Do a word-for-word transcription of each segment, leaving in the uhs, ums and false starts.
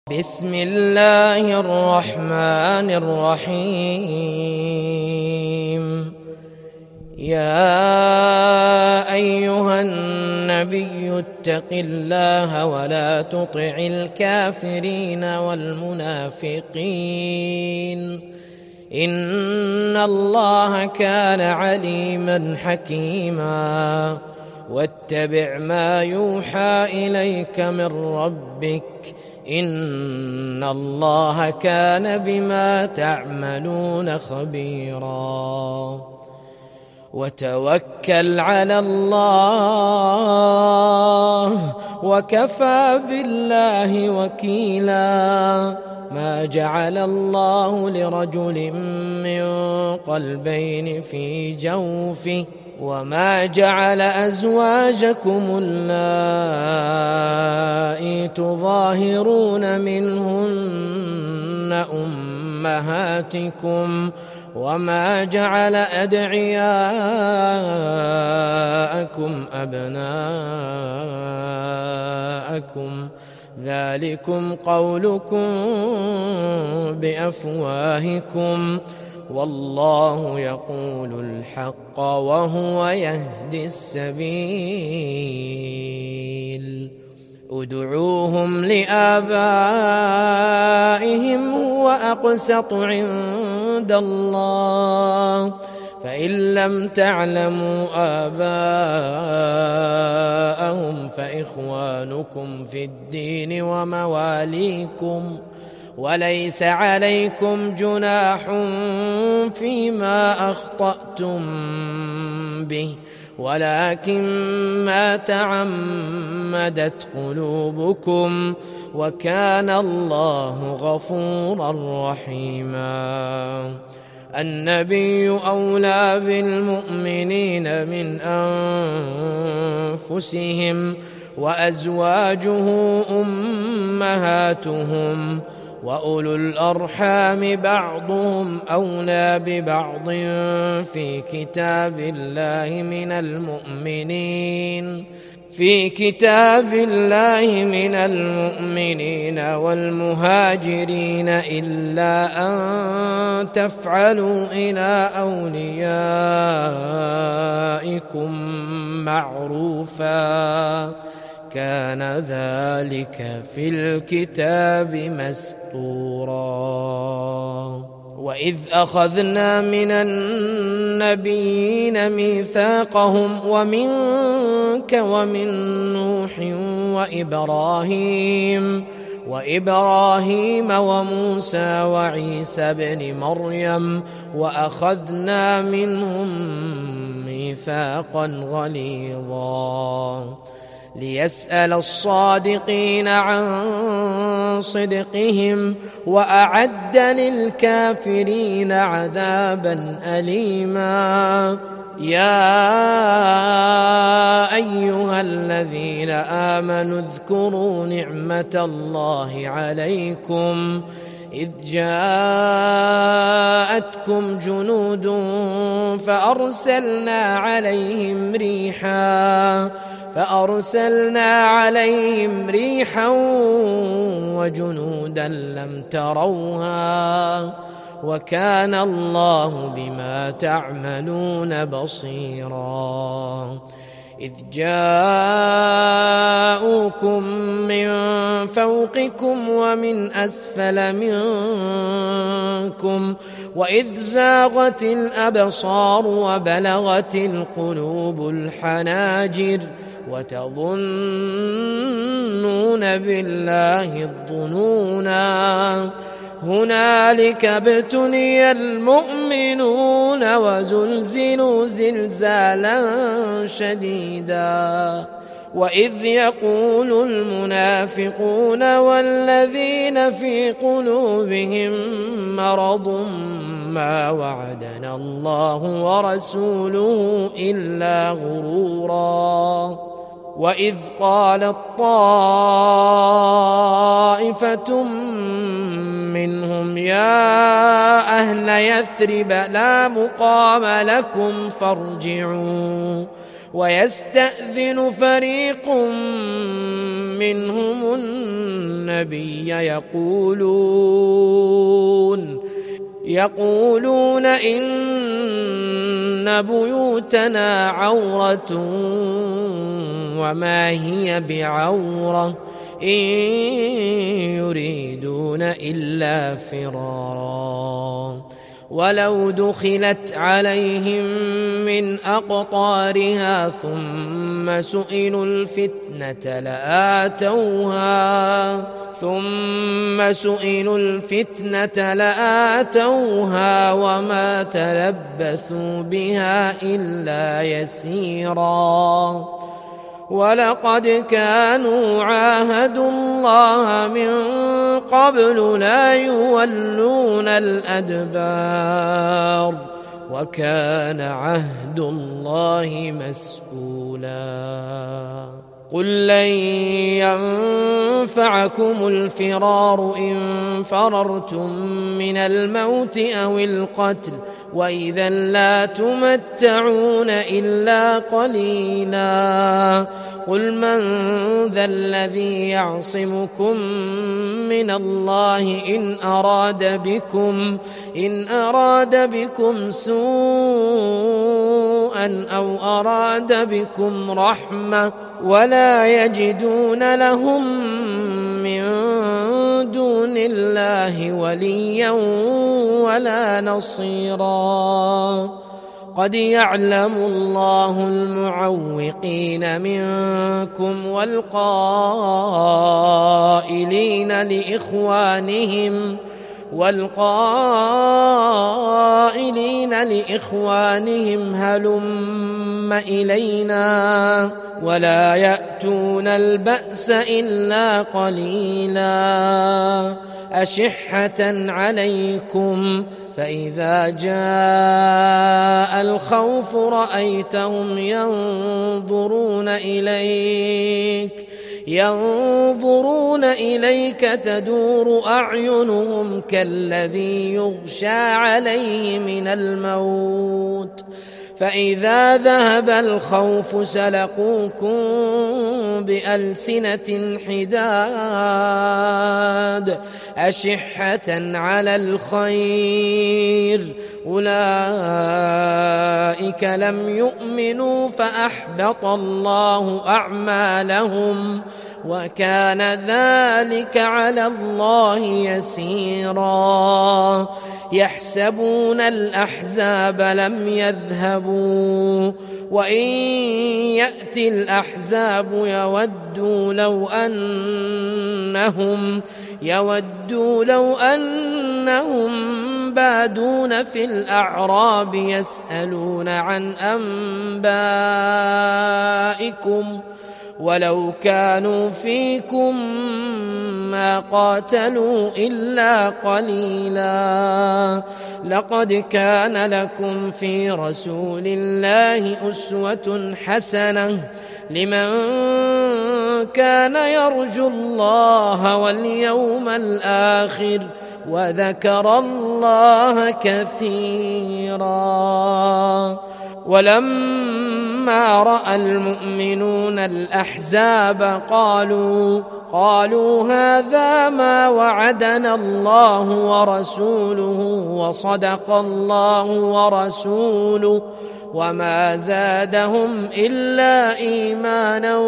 بسم الله الرحمن الرحيم. يا أيها النبي اتق الله ولا تطع الكافرين والمنافقين إن الله كان عليما حكيما. واتبع ما يوحى إليك من ربك إن الله كان بما تعملون خبيرا. وتوكل على الله وكفى بالله وكيلا. ما جعل الله لرجل من قلبين في جوفه وما جعل أزواجكم اللائي تظاهرون منهن أمهاتكم وما جعل أدعياءكم أبناءكم ذلكم قولكم بأفواهكم والله يقول الحق وهو يهدي السبيل. ادعوهم لآبائهم هو أقسط عند الله فإن لم تعلموا آباءهم فإخوانكم في الدين ومواليكم وليس عليكم جناح فيما أخطأتم به ولكن ما تعمدت قلوبكم وكان الله غفورا رحيما. النبي أولى بالمؤمنين من أنفسهم وأزواجه أمهاتهم وأولو الأرحام بعضهم أولى ببعض في كتاب الله من المؤمنين في كتاب الله من المؤمنين والمهاجرين إلا أن تفعلوا إلى أوليائكم معروفا كان ذلك في الكتاب مسطورا. وإذ أخذنا من النبيين ميثاقهم ومنك ومن نوح وإبراهيم وإبراهيم وموسى وعيسى بن مريم وأخذنا منهم ميثاقا غليظا ليسأل الصادقين عن صدقهم وأعد للكافرين عذابا أليما. يا أيها الذين آمنوا اذكروا نعمة الله عليكم إذ جاءتكم جنود فأرسلنا عليهم ريحا فأرسلنا عليهم ريحا وجنودا لم تروها وكان الله بما تعملون بصيرا. إذ جاءوكم من فوقكم ومن أسفل منكم وإذ زاغت الأبصار وبلغت القلوب الحناجر وتظنون بالله الظنونا هنالك ابتلي المؤمنون وزلزلوا زلزالا شديدا. وإذ يقول المنافقون والذين في قلوبهم مرض ما وعدنا الله ورسوله إلا غرورا. وإذ قالت طائفة منهم يا أهل يثرب لا مقام لكم فارجعوا ويستأذن فريق منهم النبي يقولون يقولون إن بيوتنا عورة وما هي بعورة إن يريدون إلا فرارا ولو دخلت عليهم من أقطارها ثم سئلوا الفتنة لآتوها ثم سئلوا الفتنة لآتوها وما تلبثوا بها إلا يسيرا ولقد كانوا عاهدوا الله من قبل لا يولون الأدبار وكان عهد الله مسؤولا قل لن ينفعكم الفرار إن فررتم من الموت أو القتل وإذا لا تمتعون إلا قليلا قل من ذا الذي يعصمكم من الله إن أراد بكم إن أراد بكم سوءا أو أراد بكم رحمة ولا يجدون لهم من دون الله وليا ولا نصيرا قد يعلم الله المعوقين منكم والقائلين لإخوانهم والقائلين لإخوانهم هلم إلينا ولا يأتون البأس إلا قليلا أشحة عليكم فإذا جاء الخوف رأيتهم ينظرون إليك ينظرون إليك تدور أعينهم كالذي يغشى عليه من الموت فإذا ذهب الخوف سلقوكم بألسنة حداد أشحة على الخير أولئك لم يؤمنوا فأحبط الله أعمالهم وكان ذلك على الله يسيرا يحسبون الأحزاب لم يذهبوا وإن يأتي الأحزاب يودوا لو أنهم يودوا لو أنهم بادون في الأعراب يسألون عن أنبائكم ولو كانوا فيكم ما قاتلوا إلا قليلا لقد كان لكم في رسول الله أسوة حسنة لمن كان يرجو الله واليوم الآخر وذكر الله كثيرا ولما رأى المؤمنون الأحزاب قالوا قالوا هذا ما وعدنا الله ورسوله وصدق الله ورسوله وما زادهم إلا إيمانا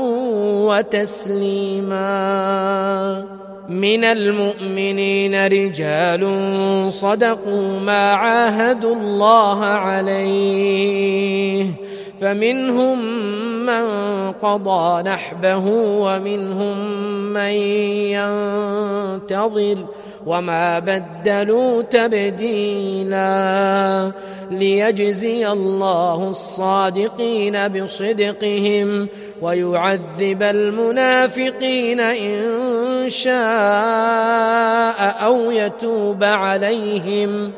وتسليما من المؤمنين رجال صدقوا ما عاهدوا الله عليه فمنهم من قضى نحبه ومنهم من ينتظر وما بدلوا تبديلا ليجزي الله الصادقين بصدقهم ويعذب المنافقين إن شاء أو يتوب عليهم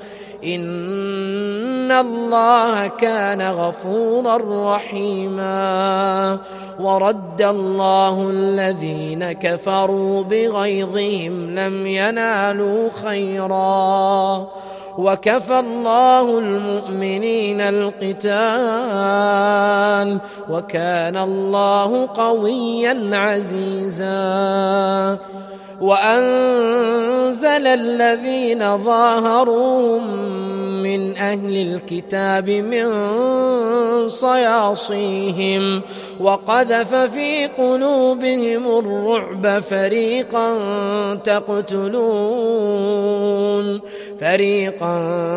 إن الله كان غفورا رحيما ورد الله الذين كفروا بغيظهم لم ينالوا خيرا وكفى الله المؤمنين القتال وكان الله قويا عزيزا وأنزل الذين ظاهروهم من أهل الكتاب من صياصيهم وقذف في قلوبهم الرعب فريقا تقتلون فريقا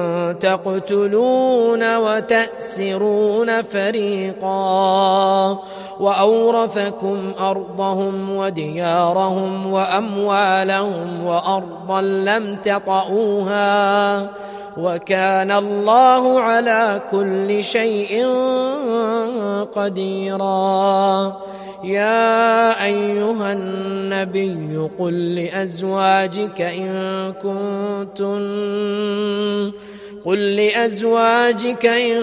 تقتلون وتأسرون فريقا وأورثكم أرضهم وديارهم وأموالهم وأرضا لم تطئوها وكان الله على كل شيء قديرا. يا أيها النبي قل لأزواجك إن كنتن قل لأزواجك إن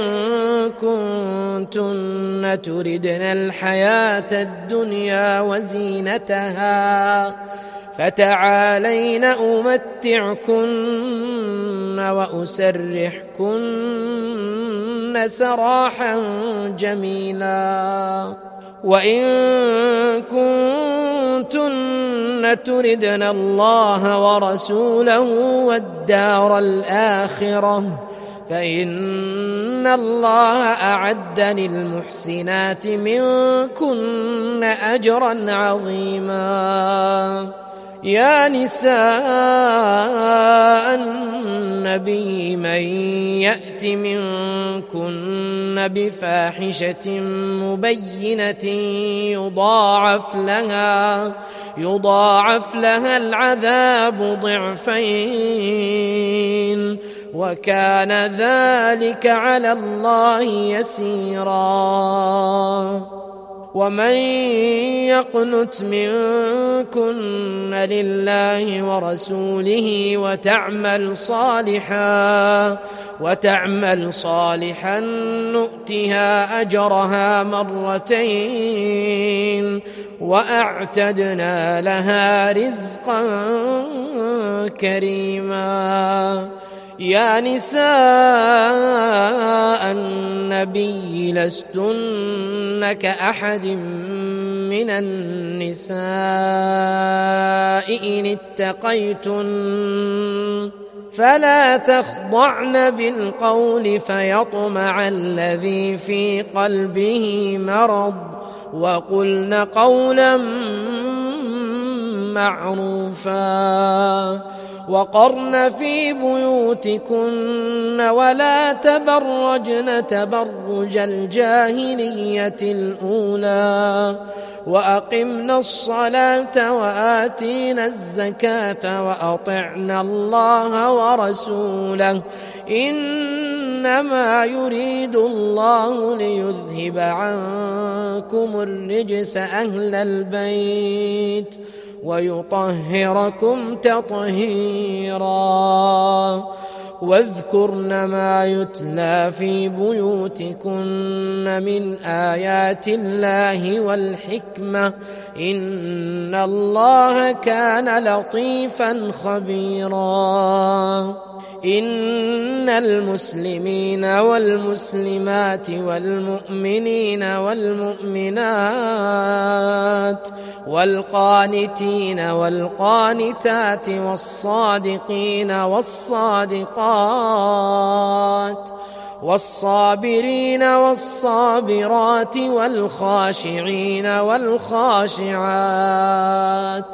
كنتن تردن الحياة الدنيا وزينتها فتعالين أمتعكن وأسرحكن سراحا جميلا وإن كنتن تردن الله ورسوله والدار الآخرة فإن الله أعد للمحسنات منكن أجرا عظيما. يا نساء النبي من يأت منكن بفاحشة مبينة يضاعف لها يضاعف لها العذاب ضعفين وكان ذلك على الله يسيرا. ومن يقنت منكن لله ورسوله وتعمل صالحا وتعمل صالحا نؤتها أجرها مرتين وأعتدنا لها رزقا كريما. يا نساء النبي لستن كأحد من النساء إن اتقيتن فلا تخضعن بالقول فيطمع الذي في قلبه مرض وقلن قولا معروفا وقرن في بيوتكن ولا تبرجن تبرج الجاهلية الأولى وأقمنا الصلاة وآتينا الزكاة وأطعنا الله ورسوله إنما يريد الله ليذهب عنكم الرجس أهل البيت ويطهركم تطهيرا. واذكرن ما يتلى في بيوتكن من آيات الله والحكمة إن الله كان لطيفا خبيرا. إن المسلمين والمسلمات والمؤمنين والمؤمنات والقانتين والقانتات والصادقين والصادقات والصابرين والصابرات والخاشعين والخاشعات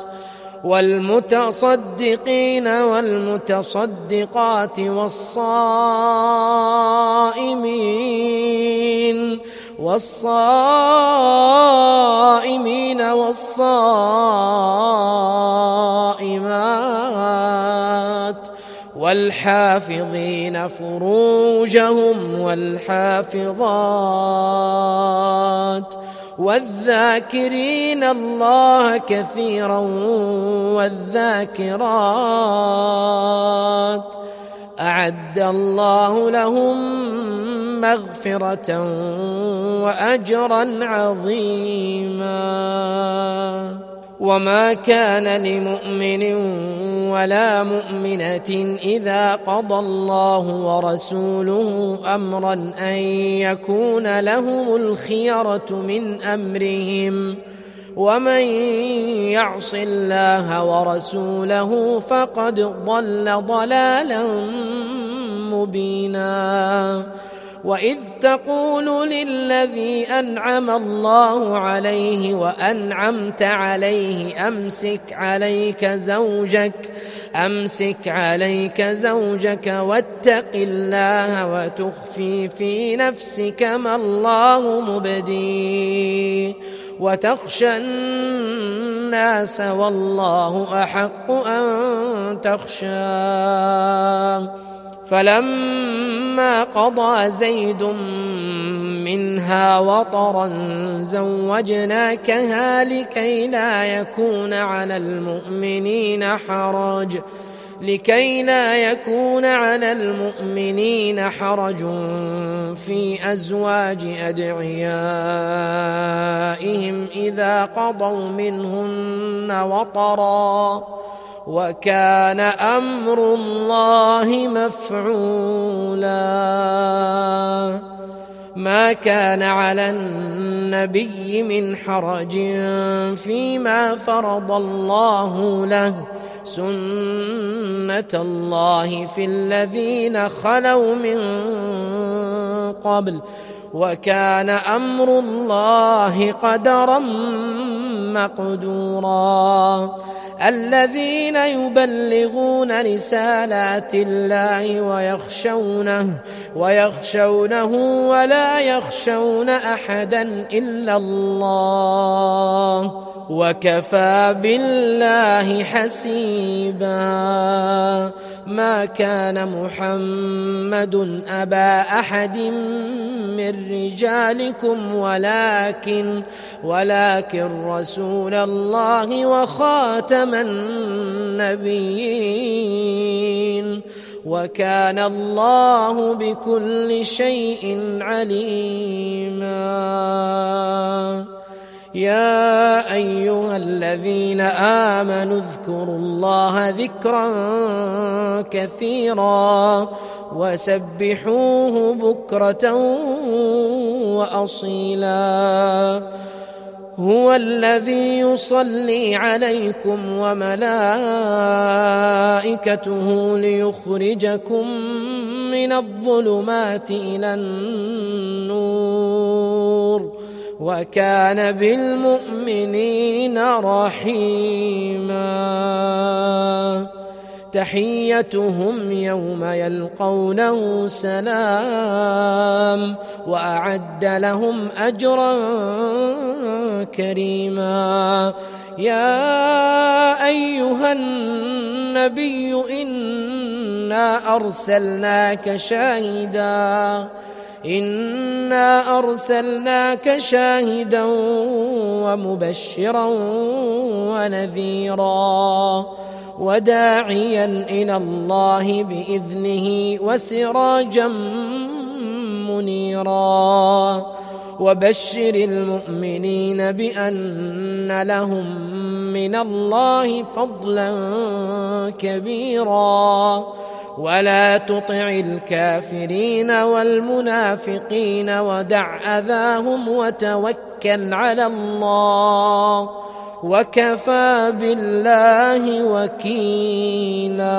والمتصدقين والمتصدقات والصائمين والصائمين والصائمات والحافظين فروجهم والحافظات والذاكرين الله كثيرا والذاكرات أعد الله لهم مغفرة وأجرا عظيما. وما كان لمؤمن ولا مؤمنة إذا قضى الله ورسوله أمرا أن يكون لهم الخيرة من أمرهم ومن يعص الله ورسوله فقد ضل ضلالا مبينا. وإذ تقول للذي أنعم الله عليه وأنعمت عليه أمسك عليك زوجك أمسك عليك زوجك واتق الله وتخفي في نفسك ما الله مبديه وتخشى الناس والله أحق أن تخشاه. فلما قضى زيد منها وطرا زوجناكها لكي لا يكون على المؤمنين حرج لكي لا يكون على المؤمنين حرج في أزواج أدعيائهم إذا قضوا منهن وطرا وكان أمر الله مفعولا. ما كان على النبي من حرج فيما فرض الله له سنة الله في الذين خلوا من قبل وكان أمر الله قدرا مقدورا. الذين يبلغون رسالات الله ويخشونه ويخشونه ولا يخشون أحدا إلا الله وكفى بالله حسيبا. ما كان محمد أبا أحد من رجالكم ولكن ولكن رسول الله وخاتم النبيين وكان الله بكل شيء عليما. يا أيها الذين آمنوا اذكروا الله ذكرا كثيرا وسبحوه بكرة وأصيلا. هو الذي يصلي عليكم وملائكته ليخرجكم من الظلمات إلى النور وكان بالمؤمنين رحيما. تحيتهم يوم يلقونه سلام وأعد لهم أجرا كريما. يا أيها النبي إنا أرسلناك شاهدا إنا أرسلناك شاهدا ومبشرا ونذيرا وداعيا إلى الله بإذنه وسراجا منيرا. وبشر المؤمنين بأن لهم من الله فضلا كبيرا ولا تطع الكافرين والمنافقين ودع أذاهم وتوكل على الله وكفى بالله وكيلا.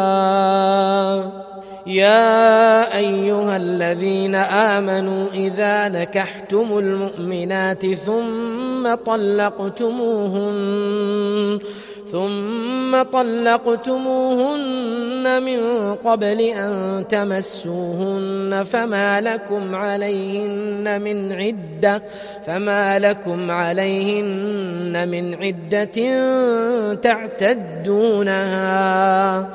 يا أيها الذين آمنوا إذا نكحتم المؤمنات ثم طلقتموهن ثم طلقتموهن من قبل أن تمسوهن فما لكم عليهن من عدة فما لكم عليهن من عدة تعتدونها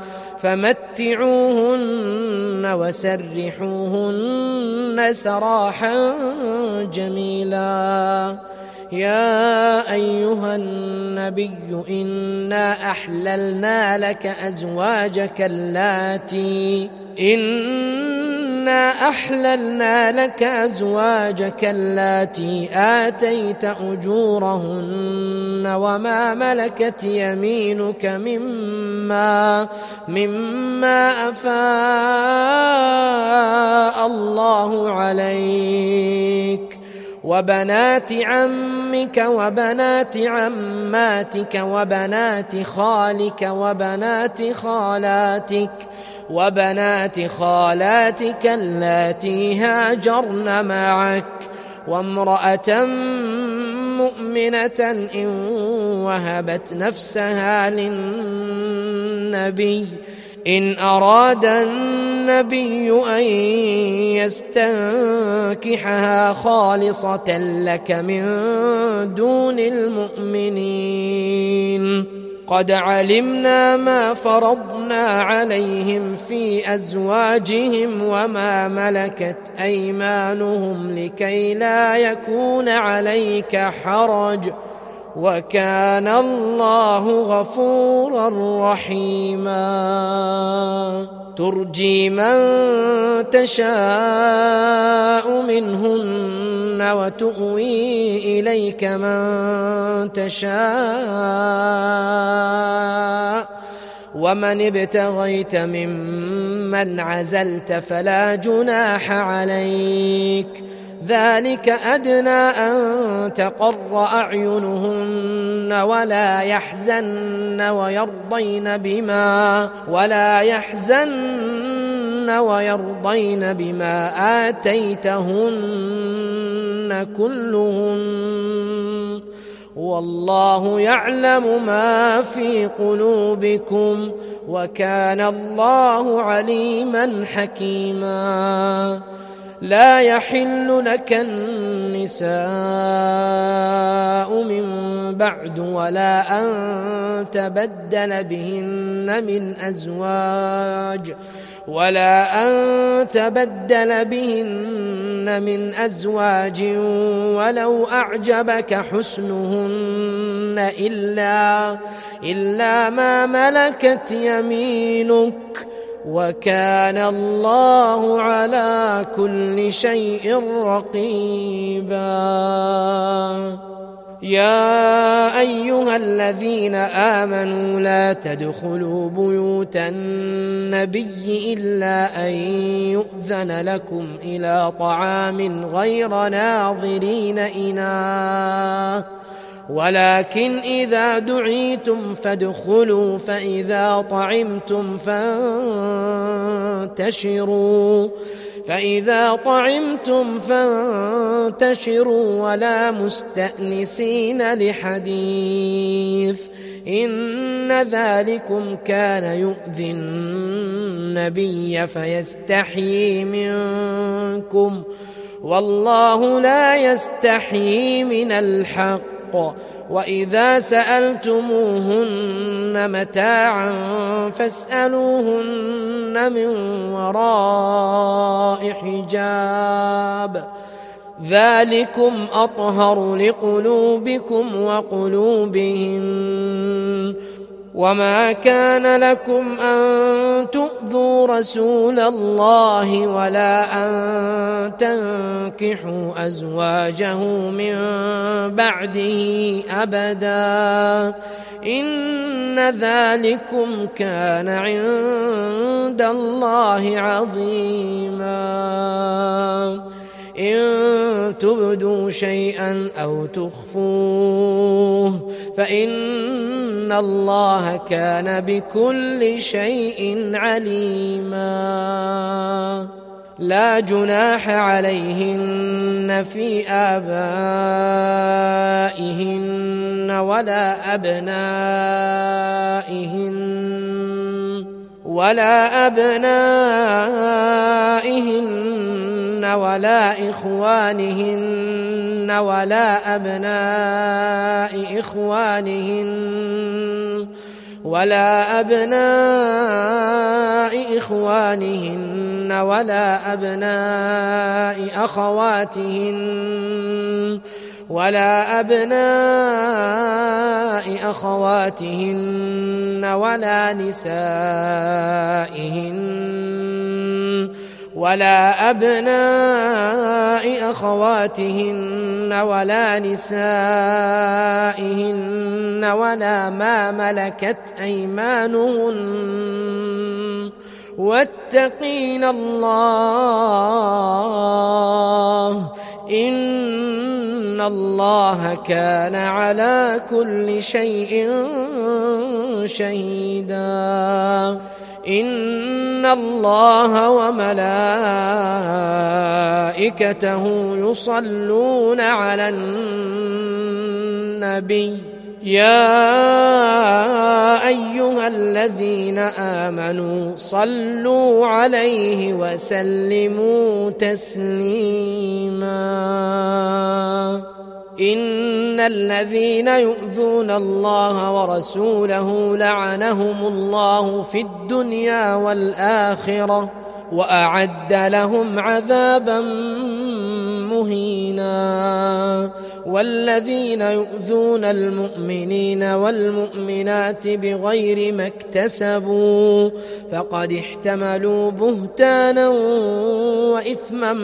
فمتعوهن وسرحوهن سراحا جميلا. يا أيها النبي إنا أحللنا لك أزواجك اللاتي إنا إنا أحللنا لك أزواجك اللاتي آتيت أجورهن وما ملكت يمينك مما مما أفاء الله عليك وبنات عمك وبنات عماتك وبنات خالك وبنات خالاتك وبنات خالاتك اللاتي هاجرن معك وامرأة مؤمنة إن وهبت نفسها للنبي إن أراد النبي أن يستنكحها خالصة لك من دون المؤمنين قد علمنا ما فرضنا عليهم في أزواجهم وما ملكت أيمانهم لكي لا يكون عليك حرج وكان الله غفورا رحيما ترجي من تشاء منهن وتؤوي إليك من تشاء ومن ابتغيت ممن عزلت فلا جناح عليك ذلك أدنى أن تقر أعينهن ولا يحزن ويرضين بما ولا يحزن ويرضين بما آتيتهن كلهن والله يعلم ما في قلوبكم وكان الله عليما حكيما لا يحل لك النساء من بعد ولا أن تبدل بهن من أزواج ولا أن تبدل بهن من أزواج ولو أعجبك حسنهن إلا إلا ما ملكت يمينك وكان الله على كل شيء رقيبا يا أيها الذين آمنوا لا تدخلوا بيوت النبي إلا أن يؤذن لكم إلى طعام غير ناظرين إناه ولكن إذا دعيتم فادخلوا فإذا طعمتم فانتشروا فإذا طعمتم فانتشروا ولا مستأنسين لحديث إن ذلكم كان يؤذي النبي فيستحيي منكم والله لا يستحيي من الحق وإذا سألتموهن متاعا فاسألوهن من وراء حجاب ذلكم أطهر لقلوبكم وقلوبهم وما كان لكم أن تؤذوا رسول الله ولا أن تنكحوا أزواجه من بعده أبدا إن ذلكم كان عند الله عظيما إن تبدوا شيئا أو تخفوه فإن الله كان بكل شيء عليما لا جناح عليهن في آبائهن ولا أبنائهن ولا أبنائهن ولا إخوانهن ولا أبناء إخوانهن ولا أبناء إخوانهن ولا أبناء أخواتهن ولا أبناء أخواتهن ولا نسائهن ولا أبناء أخواتهن ولا نسائهن ولا ما ملكت أيمانهن واتقين الله إن الله كان على كل شيء شهيدا إن الله وملائكته يصلون على النبي يا أيها الذين آمنوا صلوا عليه وسلموا تسليما إن الذين يؤذون الله ورسوله لعنهم الله في الدنيا والآخرة وأعد لهم عذابا مهينا والذين يؤذون المؤمنين والمؤمنات بغير ما اكتسبوا فقد احتملوا بهتانا وإثما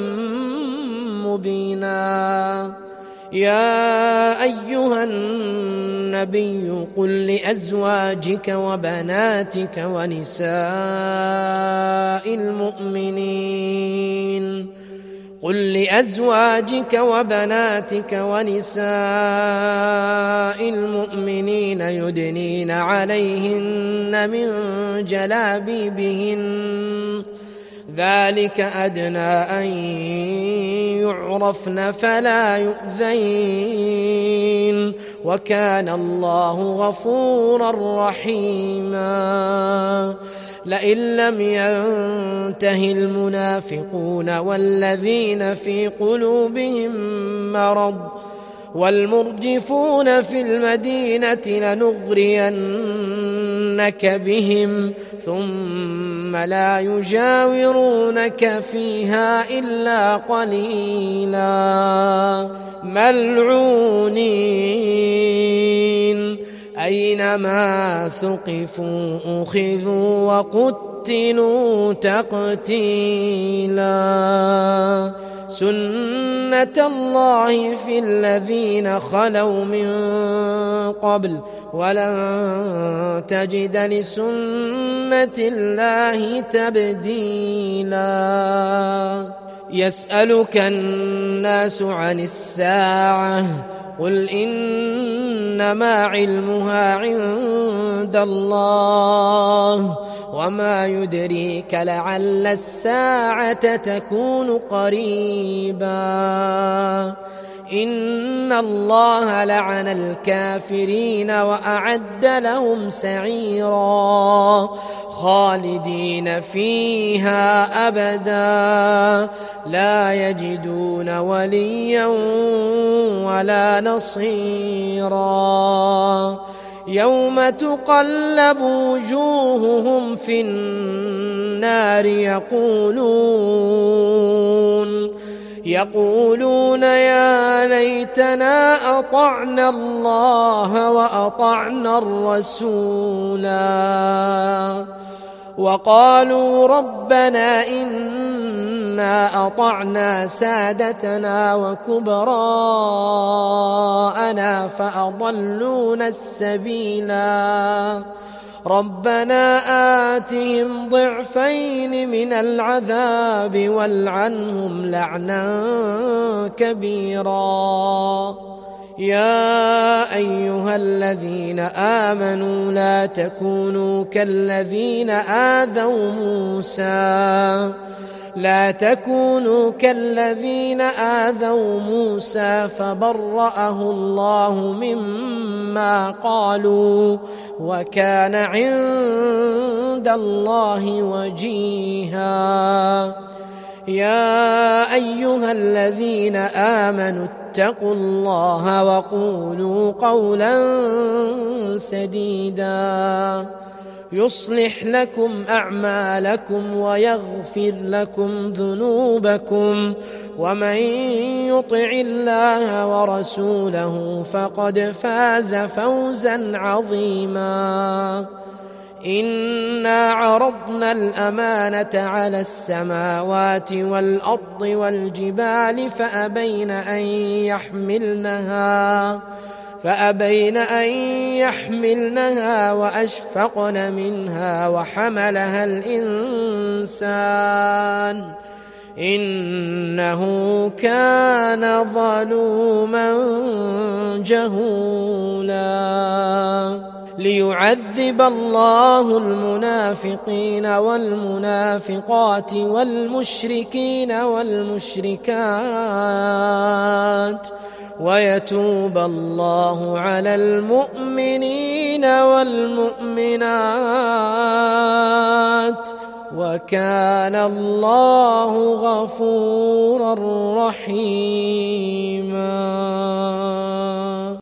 مبينا يا أيها النبي قل لأزواجك وبناتك ونساء المؤمنين قل لأزواجك وبناتك ونساء المؤمنين يدنين عليهن من جلابيبهن ذلك أدنى أن يعرفن فلا يؤذين وكان الله غفورا رحيما لئن لم ينته المنافقون والذين في قلوبهم مرض والمرجفون في المدينة لنغرينك بهم ثم لا يجاورونك فيها إلا قليلا ملعونين أينما ثقفوا أخذوا وقتلوا تقتيلا سنة الله في الذين خلوا من قبل ولن تجد لسنة الله تبديلا يسألك الناس عن الساعة قل إنما علمها عند الله وما يدريك لعل الساعة تكون قريبا إن الله لعن الكافرين وأعد لهم سعيرا خالدين فيها أبدا لا يجدون وليا ولا نصيرا يوم تقلب وجوههم في النار يقولون يقولون يا ليتنا أطعنا الله وأطعنا الرسولا وقالوا ربنا إنا أطعنا سادتنا وكبراءنا فأضلونا السبيلا ربنا آتهم ضعفين من العذاب والعنهم لعنا كبيرا يا أيها الذين آمنوا لا تكونوا كالذين آذوا موسى لا تكونوا كالذين آذوا موسى فبرأه الله مما قالوا وكان عند الله وجيها يا أيها الذين آمنوا اتقوا الله وقولوا قولا سديدا يصلح لكم أعمالكم ويغفر لكم ذنوبكم ومن يطع الله ورسوله فقد فاز فوزا عظيما إنا عرضنا الأمانة على السماوات والأرض والجبال فأبين أن يحملنها فأبين أن يحملنها وأشفقن منها وحملها الإنسان إنه كان ظلوما جهولا ليعذب الله المنافقين والمنافقات والمشركين والمشركات ويتوب الله على المؤمنين والمؤمنات وكان الله غفورا رحيما.